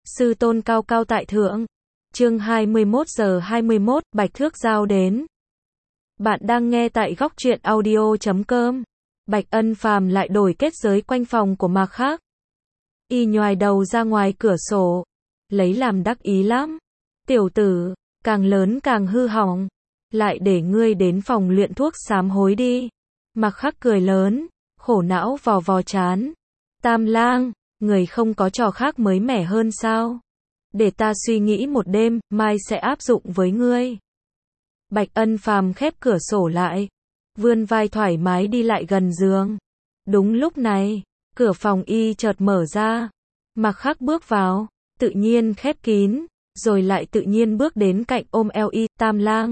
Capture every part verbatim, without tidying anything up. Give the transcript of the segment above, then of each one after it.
Sư tôn cao cao tại thượng. Chương hai mươi mốt giờ hai mươi mốt, Bạch Thước giao đến. Bạn đang nghe tại góc truyện audio chấm com. Bạch Ân Phàm lại đổi kết giới quanh phòng của Mạc Khắc. Y nhoài đầu ra ngoài cửa sổ, lấy làm đắc ý lắm. Tiểu tử, càng lớn càng hư hỏng, lại để ngươi đến phòng luyện thuốc sám hối đi. Mạc Khắc cười lớn, khổ não vò vò chán. Tam lang, người không có trò khác mới mẻ hơn sao? Để ta suy nghĩ một đêm, mai sẽ áp dụng với ngươi. Bạch Ân Phàm khép cửa sổ lại, vươn vai thoải mái đi lại gần giường. Đúng lúc này, cửa phòng y chợt mở ra. Mạc Khắc bước vào, tự nhiên khép kín, rồi lại tự nhiên bước đến cạnh ôm eo y. Tam lang,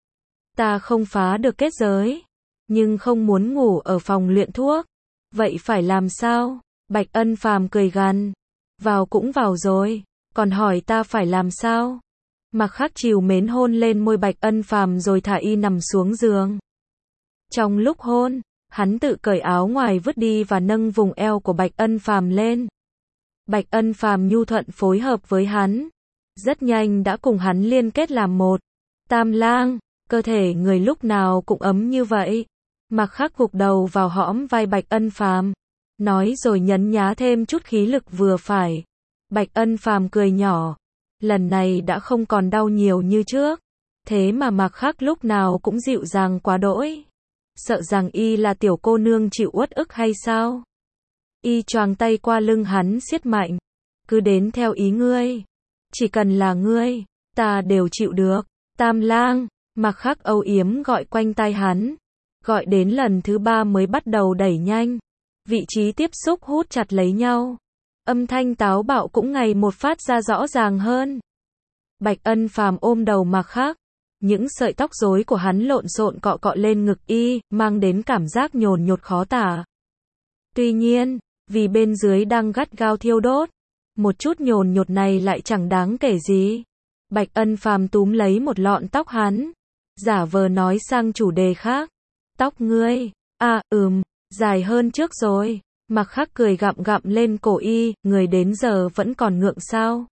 ta không phá được kết giới, nhưng không muốn ngủ ở phòng luyện thuốc. Vậy phải làm sao? Bạch Ân Phàm cười gằn. Vào cũng vào rồi, còn hỏi ta phải làm sao? Mạc Khắc trìu mến hôn lên môi Bạch Ân Phàm rồi thả y nằm xuống giường. Trong lúc hôn, hắn tự cởi áo ngoài vứt đi và nâng vùng eo của Bạch Ân Phàm lên. Bạch Ân Phàm nhu thuận phối hợp với hắn, rất nhanh đã cùng hắn liên kết làm một. Tam lang, cơ thể người lúc nào cũng ấm như vậy. Mạc Khắc gục đầu vào hõm vai Bạch Ân Phàm, nói rồi nhấn nhá thêm chút khí lực vừa phải. Bạch Ân Phàm cười nhỏ, lần này đã không còn đau nhiều như trước. Thế mà Mạc Khắc lúc nào cũng dịu dàng quá đỗi. Sợ rằng y là tiểu cô nương chịu uất ức hay sao? Y choàng tay qua lưng hắn siết mạnh. Cứ đến theo ý ngươi. Chỉ cần là ngươi, ta đều chịu được. Tam lang, Mạc Khắc âu yếm gọi quanh tai hắn. Gọi đến lần thứ ba mới bắt đầu đẩy nhanh. Vị trí tiếp xúc hút chặt lấy nhau. Âm thanh táo bạo cũng ngày một phát ra rõ ràng hơn. Bạch Ân Phàm ôm đầu Mạc Khắc. Những sợi tóc rối của hắn lộn xộn cọ cọ lên ngực y, mang đến cảm giác nhồn nhột khó tả. Tuy nhiên, vì bên dưới đang gắt gao thiêu đốt, một chút nhồn nhột này lại chẳng đáng kể gì. Bạch Ân Phàm túm lấy một lọn tóc hắn, giả vờ nói sang chủ đề khác. Tóc ngươi, à, ừm, dài hơn trước rồi. Mạc Khắc cười gặm gặm lên cổ y, người đến giờ vẫn còn ngượng sao?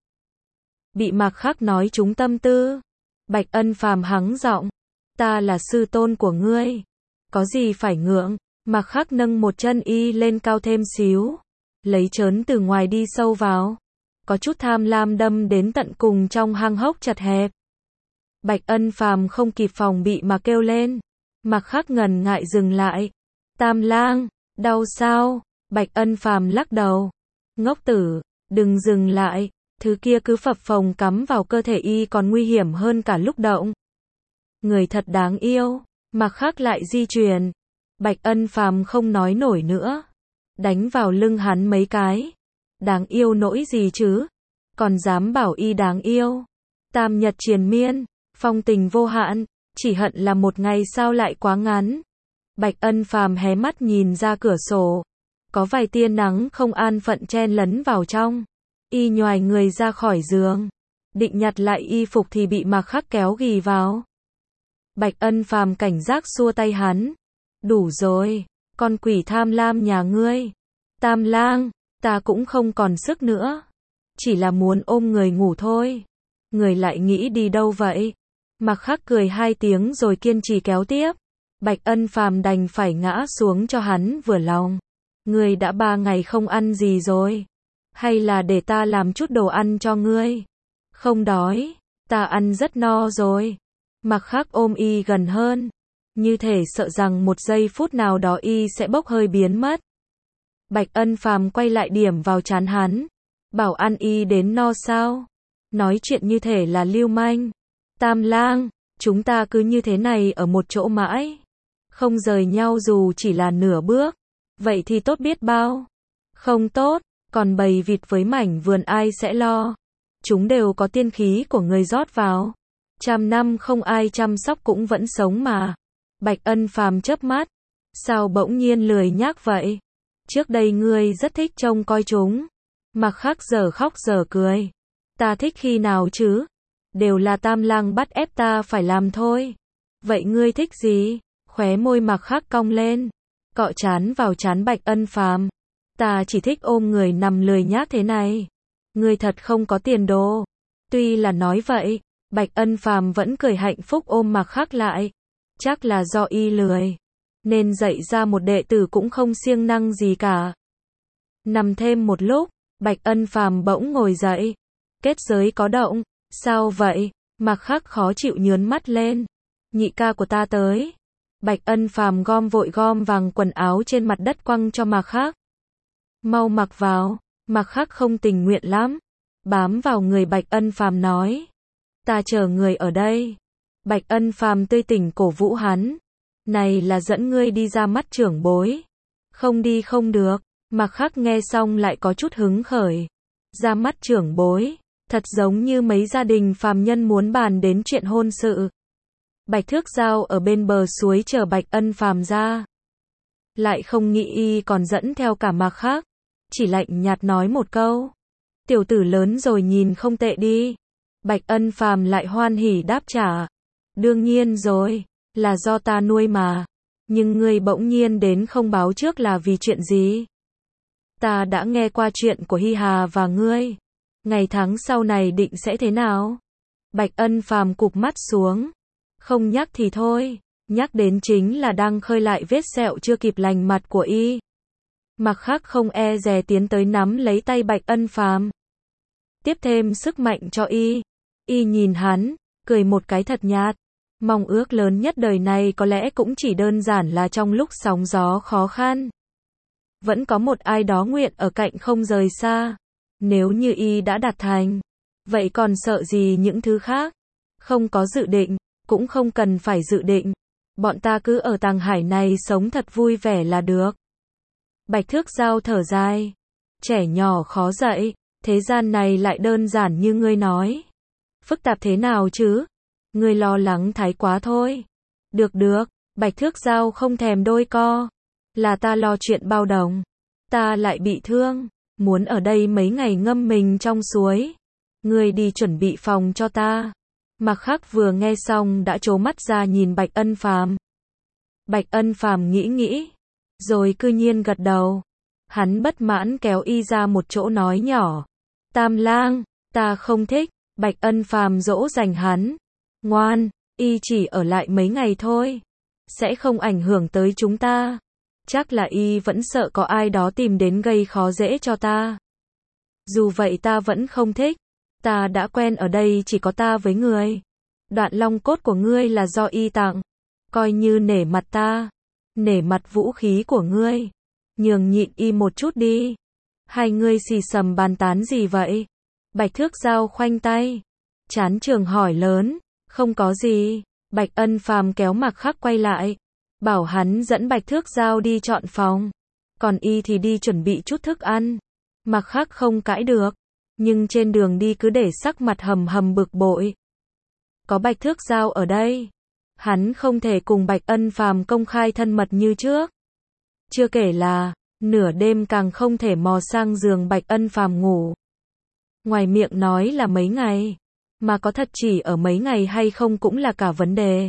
Bị Mạc Khắc nói trúng tâm tư. Bạch Ân Phàm hắng giọng, ta là sư tôn của ngươi, có gì phải ngượng? Mạc Khắc nâng một chân y lên cao thêm xíu, lấy trớn từ ngoài đi sâu vào, có chút tham lam đâm đến tận cùng trong hang hốc chật hẹp. Bạch Ân Phàm không kịp phòng bị mà kêu lên. Mạc Khắc ngần ngại dừng lại. Tam lang, đau sao? Bạch Ân Phàm lắc đầu. Ngốc tử, đừng dừng lại, thứ kia cứ phập phồng cắm vào cơ thể y còn nguy hiểm hơn cả lúc động. Người thật đáng yêu. Mạc Khắc lại di chuyển. Bạch Ân Phàm không nói nổi nữa, đánh vào lưng hắn mấy cái. Đáng yêu nỗi gì chứ? Còn dám bảo y đáng yêu? Tam nhật triền miên, phong tình vô hạn, chỉ hận là một ngày sao lại quá ngắn. Bạch Ân Phàm hé mắt nhìn ra cửa sổ, có vài tia nắng không an phận chen lấn vào trong. Y nhoài người ra khỏi giường, định nhặt lại y phục thì bị Mạc Khắc kéo ghì vào. Bạch Ân Phàm cảnh giác xua tay hắn. Đủ rồi, con quỷ tham lam nhà ngươi. Tam lang, ta cũng không còn sức nữa, chỉ là muốn ôm người ngủ thôi. Người lại nghĩ đi đâu vậy? Mạc Khắc cười hai tiếng rồi kiên trì kéo tiếp. Bạch Ân Phàm đành phải ngã xuống cho hắn vừa lòng. Ngươi đã ba ngày không ăn gì rồi, hay là để ta làm chút đồ ăn cho ngươi? Không đói, ta ăn rất no rồi. Mạc Khắc ôm y gần hơn, như thể sợ rằng một giây phút nào đó y sẽ bốc hơi biến mất. Bạch Ân Phàm quay lại điểm vào trán hắn, bảo ăn y đến no sao? Nói chuyện như thể là lưu manh. Tam lang, chúng ta cứ như thế này ở một chỗ mãi, không rời nhau dù chỉ là nửa bước. Vậy thì tốt biết bao. Không tốt, còn bầy vịt với mảnh vườn ai sẽ lo? Chúng đều có tiên khí của người rót vào. Trăm năm không ai chăm sóc cũng vẫn sống mà. Bạch Ân Phàm chớp mắt. Sao bỗng nhiên lười nhác vậy? Trước đây ngươi rất thích trông coi chúng. Mạc Khắc giờ khóc giờ cười. Ta thích khi nào chứ? Đều là Tam lang bắt ép ta phải làm thôi. Vậy ngươi thích gì? Khóe môi Mạc Khắc cong lên, cọ trán vào trán Bạch Ân Phàm. Ta chỉ thích ôm người nằm lười nhác thế này. Ngươi thật không có tiền đồ. Tuy là nói vậy, Bạch Ân Phàm vẫn cười hạnh phúc ôm Mạc Khắc lại. Chắc là do y lười, nên dạy ra một đệ tử cũng không siêng năng gì cả. Nằm thêm một lúc, Bạch Ân Phàm bỗng ngồi dậy. Kết giới có động, sao vậy? Mạc Khắc khó chịu nhướng mắt lên. Nhị ca của ta tới. Bạch Ân Phàm gom vội gom vàng quần áo trên mặt đất quăng cho Mạc Khắc. Mau mặc vào. Mạc Khắc không tình nguyện lắm, bám vào người Bạch Ân Phàm nói. Ta chờ người ở đây. Bạch Ân Phàm tươi tỉnh cổ vũ hắn. Này là dẫn ngươi đi ra mắt trưởng bối. Không đi không được. Mạc Khắc nghe xong lại có chút hứng khởi. Ra mắt trưởng bối, thật giống như mấy gia đình phàm nhân muốn bàn đến chuyện hôn sự. Bạch Thước Giao ở bên bờ suối chờ Bạch Ân Phàm ra. Lại không nghĩ y còn dẫn theo cả Mạc Khắc. Chỉ lạnh nhạt nói một câu. Tiểu tử lớn rồi nhìn không tệ đi. Bạch Ân Phàm lại hoan hỉ đáp trả. Đương nhiên rồi, là do ta nuôi mà. Nhưng ngươi bỗng nhiên đến không báo trước là vì chuyện gì? Ta đã nghe qua chuyện của Hi Hà và ngươi. Ngày tháng sau này định sẽ thế nào? Bạch Ân Phàm cụp mắt xuống. Không nhắc thì thôi, nhắc đến chính là đang khơi lại vết sẹo chưa kịp lành mặt của y. Mạc Khắc không e dè tiến tới nắm lấy tay Bạch Ân Phàm, tiếp thêm sức mạnh cho y. Y nhìn hắn, cười một cái thật nhạt. Mong ước lớn nhất đời này có lẽ cũng chỉ đơn giản là trong lúc sóng gió khó khăn, vẫn có một ai đó nguyện ở cạnh không rời xa. Nếu như y đã đạt thành, vậy còn sợ gì những thứ khác? Không có dự định, cũng không cần phải dự định. Bọn ta cứ ở tàng hải này sống thật vui vẻ là được. Bạch Thước Giao thở dài. Trẻ nhỏ khó dạy, thế gian này lại đơn giản như ngươi nói. Phức tạp thế nào chứ? Ngươi lo lắng thái quá thôi. Được được, Bạch Thước Giao không thèm đôi co. Là ta lo chuyện bao đồng. Ta lại bị thương, muốn ở đây mấy ngày ngâm mình trong suối. Ngươi đi chuẩn bị phòng cho ta. Mạc Khắc vừa nghe xong đã trố mắt ra nhìn Bạch Ân Phàm. Bạch Ân Phàm nghĩ nghĩ, rồi cư nhiên gật đầu. Hắn bất mãn kéo y ra một chỗ nói nhỏ. Tam lang, ta không thích. Bạch Ân Phàm dỗ dành hắn. Ngoan, y chỉ ở lại mấy ngày thôi. Sẽ không ảnh hưởng tới chúng ta. Chắc là y vẫn sợ có ai đó tìm đến gây khó dễ cho ta. Dù vậy ta vẫn không thích. Ta đã quen ở đây chỉ có ta với người. Đoạn long cốt của ngươi là do y tặng. Coi như nể mặt ta. Nể mặt vũ khí của ngươi. Nhường nhịn y một chút đi. Hai ngươi xì xầm bàn tán gì vậy? Bạch Thước Giao khoanh tay. Chán trường hỏi lớn. Không có gì. Bạch Ân Phàm kéo Mạc Khắc quay lại. Bảo hắn dẫn Bạch Thước Giao đi chọn phòng. Còn y thì đi chuẩn bị chút thức ăn. Mạc Khắc không cãi được. Nhưng trên đường đi cứ để sắc mặt hầm hầm bực bội. Có Bạch Thước Giao ở đây. Hắn không thể cùng Bạch Ân Phàm công khai thân mật như trước. Chưa kể là, nửa đêm càng không thể mò sang giường Bạch Ân Phàm ngủ. Ngoài miệng nói là mấy ngày, mà có thật chỉ ở mấy ngày hay không cũng là cả vấn đề.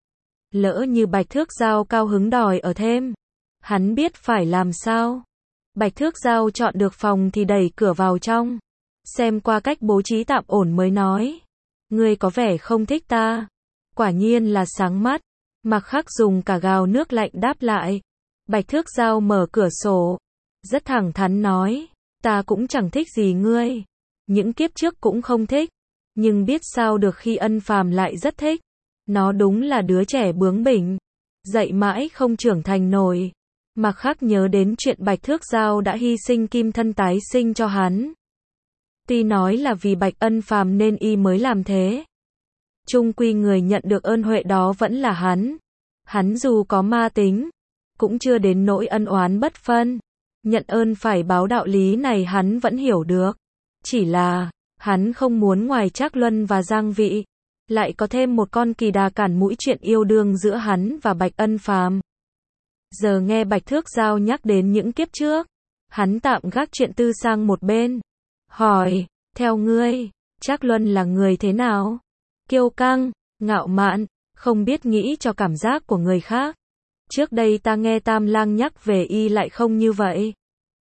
Lỡ như Bạch Thước Giao cao hứng đòi ở thêm, hắn biết phải làm sao. Bạch Thước Giao chọn được phòng thì đẩy cửa vào trong. Xem qua cách bố trí tạm ổn mới nói. Ngươi có vẻ không thích ta. Quả nhiên là sáng mắt. Mạc Khắc dùng cả gào nước lạnh đáp lại. Bạch Thước Giao mở cửa sổ. Rất thẳng thắn nói. Ta cũng chẳng thích gì ngươi. Những kiếp trước cũng không thích. Nhưng biết sao được khi Ân Phàm lại rất thích. Nó đúng là đứa trẻ bướng bỉnh. Dạy mãi không trưởng thành nổi. Mạc Khắc nhớ đến chuyện Bạch Thước Giao đã hy sinh kim thân tái sinh cho hắn. Tuy nói là vì Bạch Ân Phàm nên y mới làm thế. Chung quy người nhận được ơn huệ đó vẫn là hắn. Hắn dù có ma tính, cũng chưa đến nỗi ân oán bất phân. Nhận ơn phải báo đạo lý này hắn vẫn hiểu được. Chỉ là, hắn không muốn ngoài Trác Luân và Giang Vị, lại có thêm một con kỳ đà cản mũi chuyện yêu đương giữa hắn và Bạch Ân Phàm. Giờ nghe Bạch Thước Giao nhắc đến những kiếp trước, hắn tạm gác chuyện tư sang một bên. Hỏi, theo ngươi, Trác Luân là người thế nào? Kiêu căng, ngạo mạn, không biết nghĩ cho cảm giác của người khác. Trước đây ta nghe Tam Lang nhắc về y lại không như vậy.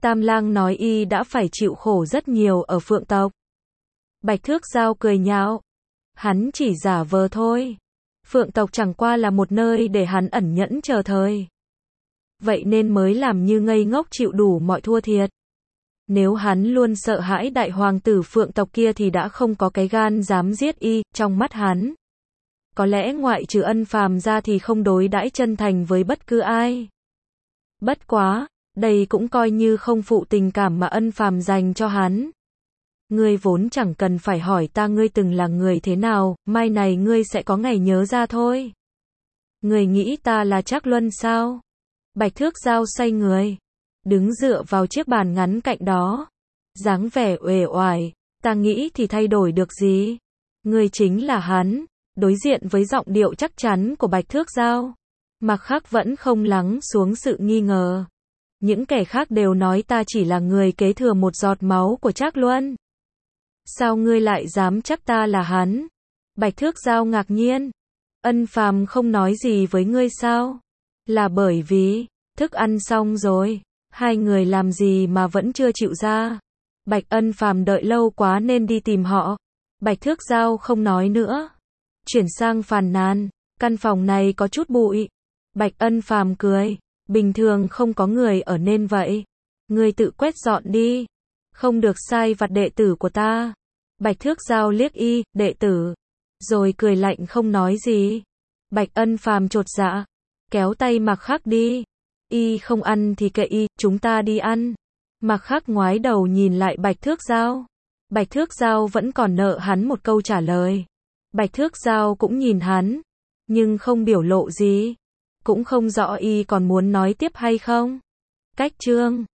Tam Lang nói y đã phải chịu khổ rất nhiều ở Phượng tộc. Bạch Thước Giao cười nhạo. Hắn chỉ giả vờ thôi. Phượng tộc chẳng qua là một nơi để hắn ẩn nhẫn chờ thời. Vậy nên mới làm như ngây ngốc chịu đủ mọi thua thiệt. Nếu hắn luôn sợ hãi đại hoàng tử Phượng tộc kia thì đã không có cái gan dám giết y, trong mắt hắn. Có lẽ ngoại trừ Ân Phàm ra thì không đối đãi chân thành với bất cứ ai. Bất quá, đây cũng coi như không phụ tình cảm mà Ân Phàm dành cho hắn. Ngươi vốn chẳng cần phải hỏi ta ngươi từng là người thế nào, mai này ngươi sẽ có ngày nhớ ra thôi. Ngươi nghĩ ta là Trác Luân sao? Bạch Thước Giao xoay người, đứng dựa vào chiếc bàn ngắn cạnh đó, dáng vẻ uể oải, ta nghĩ thì thay đổi được gì? Ngươi chính là hắn. Đối diện với giọng điệu chắc chắn của Bạch Thước Giao, Mạc Khắc vẫn không lắng xuống sự nghi ngờ. Những kẻ khác đều nói ta chỉ là người kế thừa một giọt máu của Trác Luân. Sao ngươi lại dám chắc ta là hắn? Bạch Thước Giao ngạc nhiên. Ân Phàm không nói gì với ngươi sao? Là bởi vì, thức ăn xong rồi, hai người làm gì mà vẫn chưa chịu ra? Bạch Ân Phàm đợi lâu quá nên đi tìm họ. Bạch Thước Giao không nói nữa. Chuyển sang phàn nàn, căn phòng này có chút bụi. Bạch Ân Phàm cười, bình thường không có người ở nên vậy. Ngươi tự quét dọn đi, không được sai vặt đệ tử của ta. Bạch Thước Giao liếc y, đệ tử, rồi cười lạnh không nói gì. Bạch Ân Phàm chột dạ, kéo tay Mạc Khắc đi. Y không ăn thì kệ y, chúng ta đi ăn. Mạc Khắc ngoái đầu nhìn lại Bạch Thước Giao. Bạch Thước Giao vẫn còn nợ hắn một câu trả lời. Bạch Thước Giao cũng nhìn hắn, nhưng không biểu lộ gì. Cũng không rõ y còn muốn nói tiếp hay không. Cách chương